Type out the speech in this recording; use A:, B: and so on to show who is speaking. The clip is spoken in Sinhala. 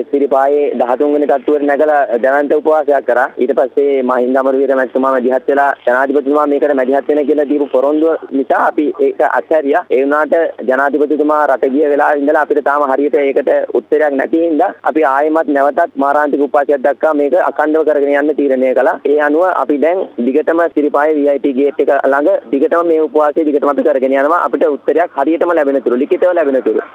A: සිරිපායේ 13 වෙනි තට්ටුවට නැගලා ජනන්ත උපවාසයක් කරා. ඊට පස්සේ මහින්ද අමරවීර මැතිතුමා මැදිහත් වෙලා ජනාධිපතිතුමා මේකට මැදිහත් වෙන කියලා දීපු පොරොන්දුව නිසා අපි ඒක අත්හැරියා. ඒ වුණාට ජනාධිපතිතුමා රට ගිය වෙලාවේ ඉඳලා අපිට තාම හරියට ඒකට උත්තරයක් නැති හින්දා අපි ආයෙමත් නැවතත් මාරාන්තික උපවාසයක් දක්වා මේක අඛණ්ඩව කරගෙන යන්න තීරණය කළා. ඒ අනුව අපි දැන් දිගටම සිරිපායේ VIP ගේට් එක ළඟ දිගටම මේ උපවාසය දිගටම අපි කරගෙන යනවා. අපිට උත්තරයක් හරියටම ලැබෙනතුරු ලිඛිතව ලැබෙනතුරු.